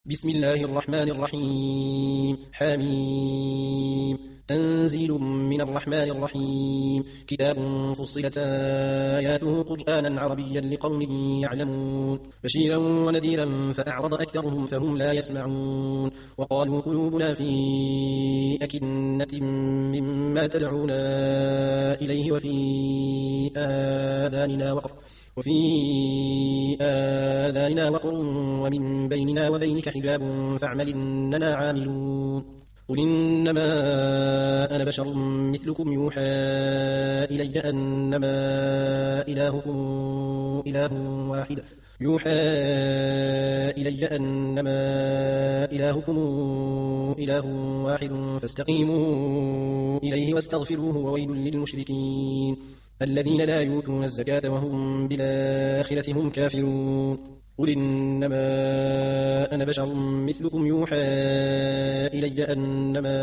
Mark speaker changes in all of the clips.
Speaker 1: بسم الله الرحمن الرحيم حميم تنزيل من الرحمن الرحيم كتاب فصلت آياته قرآنا عربيا لقوم يعلمون بشيرا ونذيرا فأعرض أكثرهم فهم لا يسمعون وقالوا قلوبنا في أكنة مما تدعونا إليه وفي آذاننا وقر ومن بيننا وبينك حجاب فاعمل إننا عاملون قل إنما أنا بشر مثلكم يوحى إلي أنما إلهكم إله واحد فاستقيموا إليه واستغفروه وويل للمشركين الذين لا يؤتون الزكاة وهم بالآخرة هم كافرون قل إنما أنا بشر مثلكم يوحى إلي أنما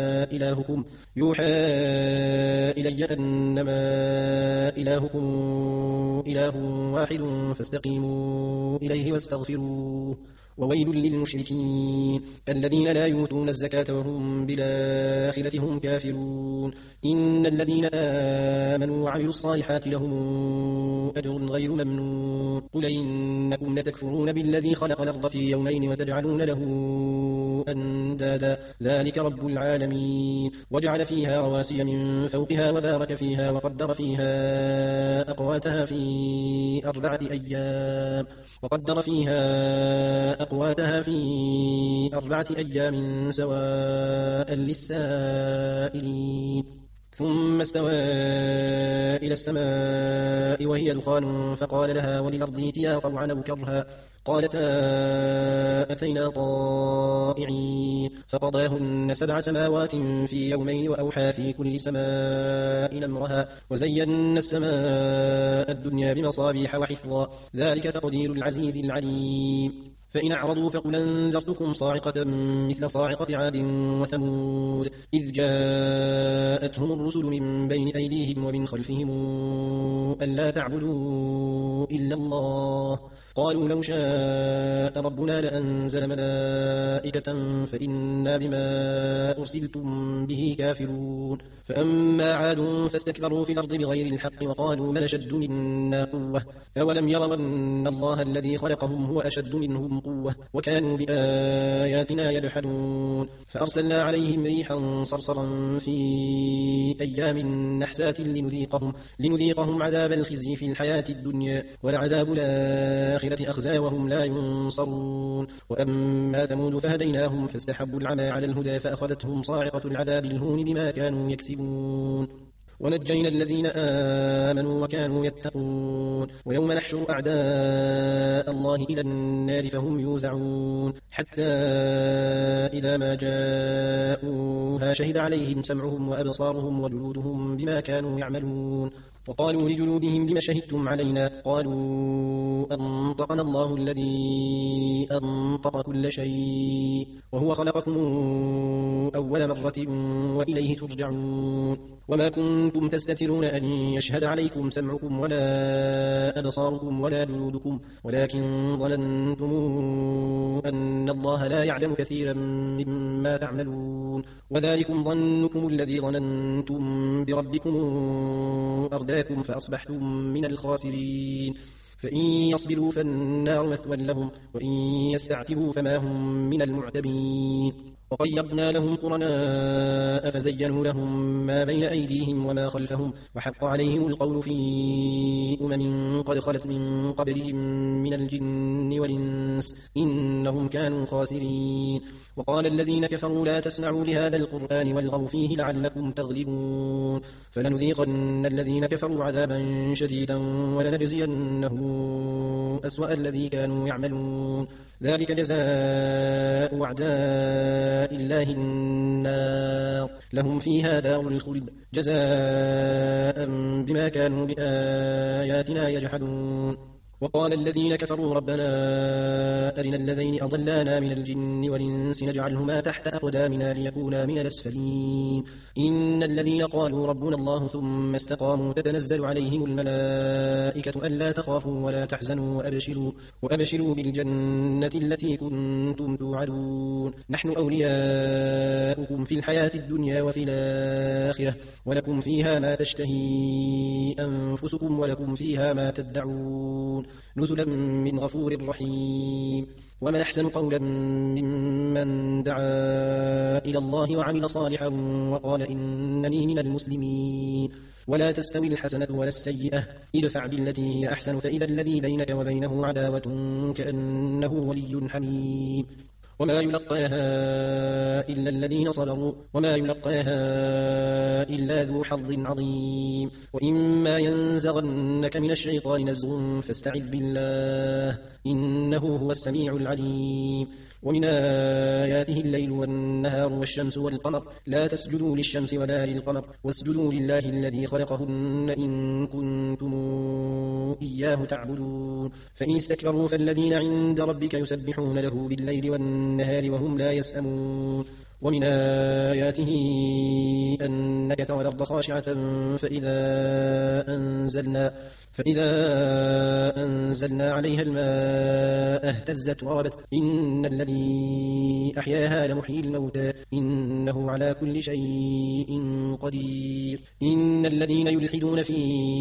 Speaker 1: إلهكم إله واحد فاستقيموا إليه واستغفروه وويل للمشركين الذين لا يؤتون الزكاة وهم بالآخرة هم كافرون إن الذين آمنوا وعملوا الصالحات لهم أجر غير ممنون قل إنكم لتكفرون بالذي خلق الأرض في يومين وتجعلون له أندادا ذلك رب العالمين وجعل فيها رواسي من فوقها وبارك فيها وقدر فيها أقواتها في 4 أيام سواء للسائلين ثم استوى إلى السماء وهي دخان فقال لها وللأرض ائتيا طوعا أو كرها قالتا أتينا طائعين فقضاهن 7 سماوات في يومين وأوحى في كل سماء أمرها وزينا السماء الدنيا بمصابيح وحفظا ذلك تقدير العزيز العليم فإن أعرضوا فقل أنذرتكم صاعقة مثل صاعقة عاد وثمود إذ جاءتهم الرسل من بين أيديهم ومن خلفهم ألا تعبدوا إلا الله قالوا لو شاء ربنا لأنزل ملائكة فإنا بما أرسلتم به كافرون فأما عاد فاستكبروا في الأرض بغير الحق وقالوا من أشد منا قوة أولم يروا أن الله الذي خلقهم هو أشد منهم قوة وكانوا بآياتنا يجحدون فأرسلنا عليهم ريحا صرصرا في أيام نحسات لنذيقهم عذاب الخزي في الحياة الدنيا ولعذاب الآخرة أخزى وهم لا ينصرون وأما ثمود فهديناهم فاستحبوا العمى على الهدى فأخذتهم صاعقة العذاب الهون بما كانوا يكسبون ونجينا الذين آمنوا وكانوا يتقون ويوم نحشر أعداء الله إلى النار فهم يوزعون حتى إذا ما جاءوها شهد عليهم سمعهم وأبصارهم وجلودهم بما كانوا يعملون وقالوا لجلودهم لم شهدتم علينا قالوا أنطقنا الله الذي أنطق كل شيء وهو خلقكم أول مرة وإليه ترجعون وما كنتم تستترون أن يشهد عليكم سمعكم ولا أبصاركم ولا جلودكم ولكن ظننتم أن الله لا يعلم كثيرا مما تعملون وذلكم ظنكم الذي ظننتم بربكم أرداكم فأصبحتم من الخاسرين فإن يصبروا فالنار مثوى لهم وإن يستعتبوا فما هم من المعتبين وقيضنا لهم قرناء فزينوا لهم ما بين أيديهم وما خلفهم وحق عليهم القول في قد خلت من قبلهم من الجن والإنس إنهم كانوا خاسرين وقال الذين كفروا لا تسمعوا لهذا القرآن والغوا فيه لعلكم تغلبون فلنذيقن الذين كفروا عذابا شديدا ولنجزينهم أسوأ الذي كانوا يعملون ذلك جزاء أعداء الله النار لهم فيها دار الخلد جزاء بما كانوا بآياتنا يجحدون وقال الذين كفروا ربنا أرنا الذين أضلانا من الجن والإنس نجعلهما تحت أقدامنا ليكونا من الأسفلين إن الذين قالوا ربنا الله ثم استقاموا تتنزل عليهم الملائكة ألا تخافوا ولا تحزنوا وأبشروا بالجنة التي كنتم توعدون نحن أولياؤكم في الحياة الدنيا وفي الآخرة ولكم فيها ما تشتهي أنفسكم ولكم فيها ما تدعون نزلا من غفور رحيم ومن أحسن قولا ممن دعا إلى الله وعمل صالحا وقال إنني من المسلمين ولا تستوي الحسنة ولا السيئة ادفع بالتي هي أحسن فإذا الذي بينك وبينه عداوة كأنه ولي حميم وما يلقاها إلا الذين صبروا وما يلقاها إلا ذو حظ عظيم وإما ينزغنك من الشيطان نزغ فاستعذ بالله إنه هو السميع العليم ومن آياته الليل والنهار والشمس والقمر لا تسجدوا للشمس ولا للقمر واسجدوا لله الذي خلقهن إن كنتم إياه تعبدون فإن استكبروا فالذين عند ربك يسبحون له بالليل والنهار وهم لا يسأمون ومن آياته أنك ترى الأرض خاشعة فإذا أنزلنا عليها الماء اهتزت وربت إن الذي أحياها لمحيي الموتى إنه على كل شيء قدير إن الذين يلحدون في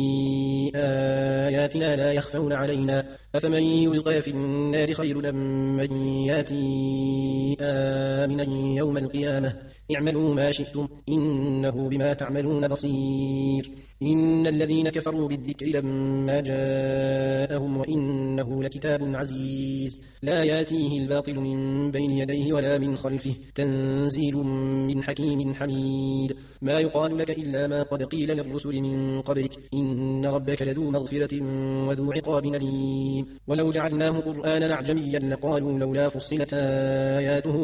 Speaker 1: آياتنا لا يخفون علينا أفمن يلقى في النار خير أم من ياتي آمنا يوم القيامة اعملوا ما شئتم إنه بما تعملون بصير إن الذين كفروا بالذكر لما جاءهم وإنه لكتاب عزيز لا ياتيه الباطل من بين يديه ولا من خلفه تنزيل من حكيم حميد ما يقال لك إلا ما قد قيل للرسل من قبلك إن ربك لذو مغفرة وذو عقاب أليم ولو جعلناه قرآنا أعجميا لقالوا لولا فصلت آياته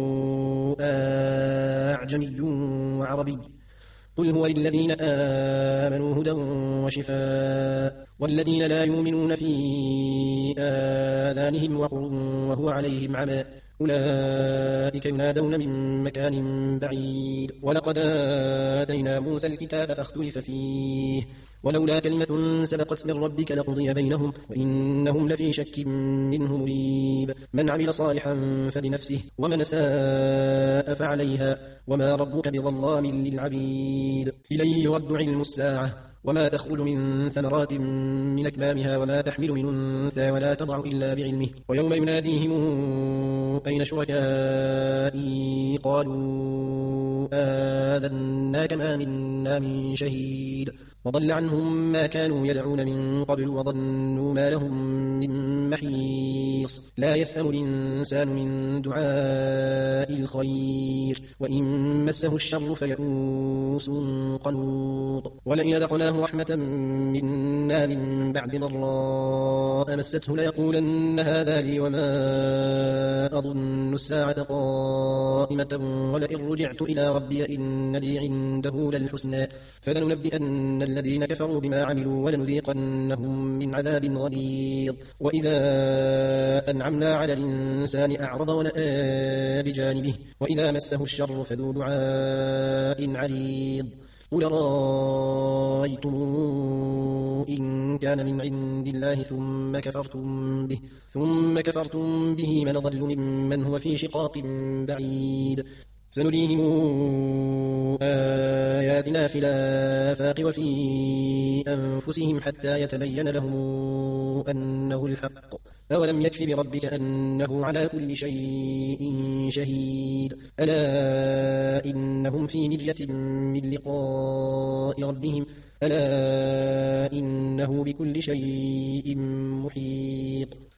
Speaker 1: أعجمي وعربي قل هو للذين آمنوا هدى وشفاء والذين لا يؤمنون في آذانهم وقر وهو عليهم عمى أولئك ينادون من مكان بعيد ولقد آتينا موسى الكتاب فاختلف فيه ولولا كلمة سبقت من ربك لقضي بينهم وإنهم لفي شك منه مريب من عمل صالحا فلنفسه ومن ساء فعليها وما ربك بظلام للعبيد إليه يرد علم الساعة وما تخرج من ثمرات من أكمامها وما تحمل من أنثى ولا تضع إلا بعلمه ويوم يناديهم أين شركائي قالوا آذناك ما منا من شهيد وضل عنهم ما كانوا يدعون من قبل وظنوا ما لهم من محيص لا يسأم الإنسان من دعاء الخير وإن مسه الشر فيئوس قنوط ولئن ذقناه رحمة منا من بعد ضراء مسته ليقولن هذا لي وما أظن الساعة قائمة ولئن رجعت إلى ربي إن لي عنده للحسنى فلننبئن الذين كفروا بما عملوا ولنذيقنهم من عذاب غليظ وإذا أنعمنا على الإنسان أعرض ونأى بجانبه وإذا مسه الشر فذو دعاء عريض قل رأيتم إن كان من عند الله ثم كفرتم به من ضل ممن هو في شقاق بعيد سنريهم آياتنا في الآفاق وفي أنفسهم حتى يتبين لهم أنه الحق أولم يكف بربك أنه على كل شيء شهيد ألا إنهم في مرية من لقاء ربهم ألا إنه بكل شيء محيط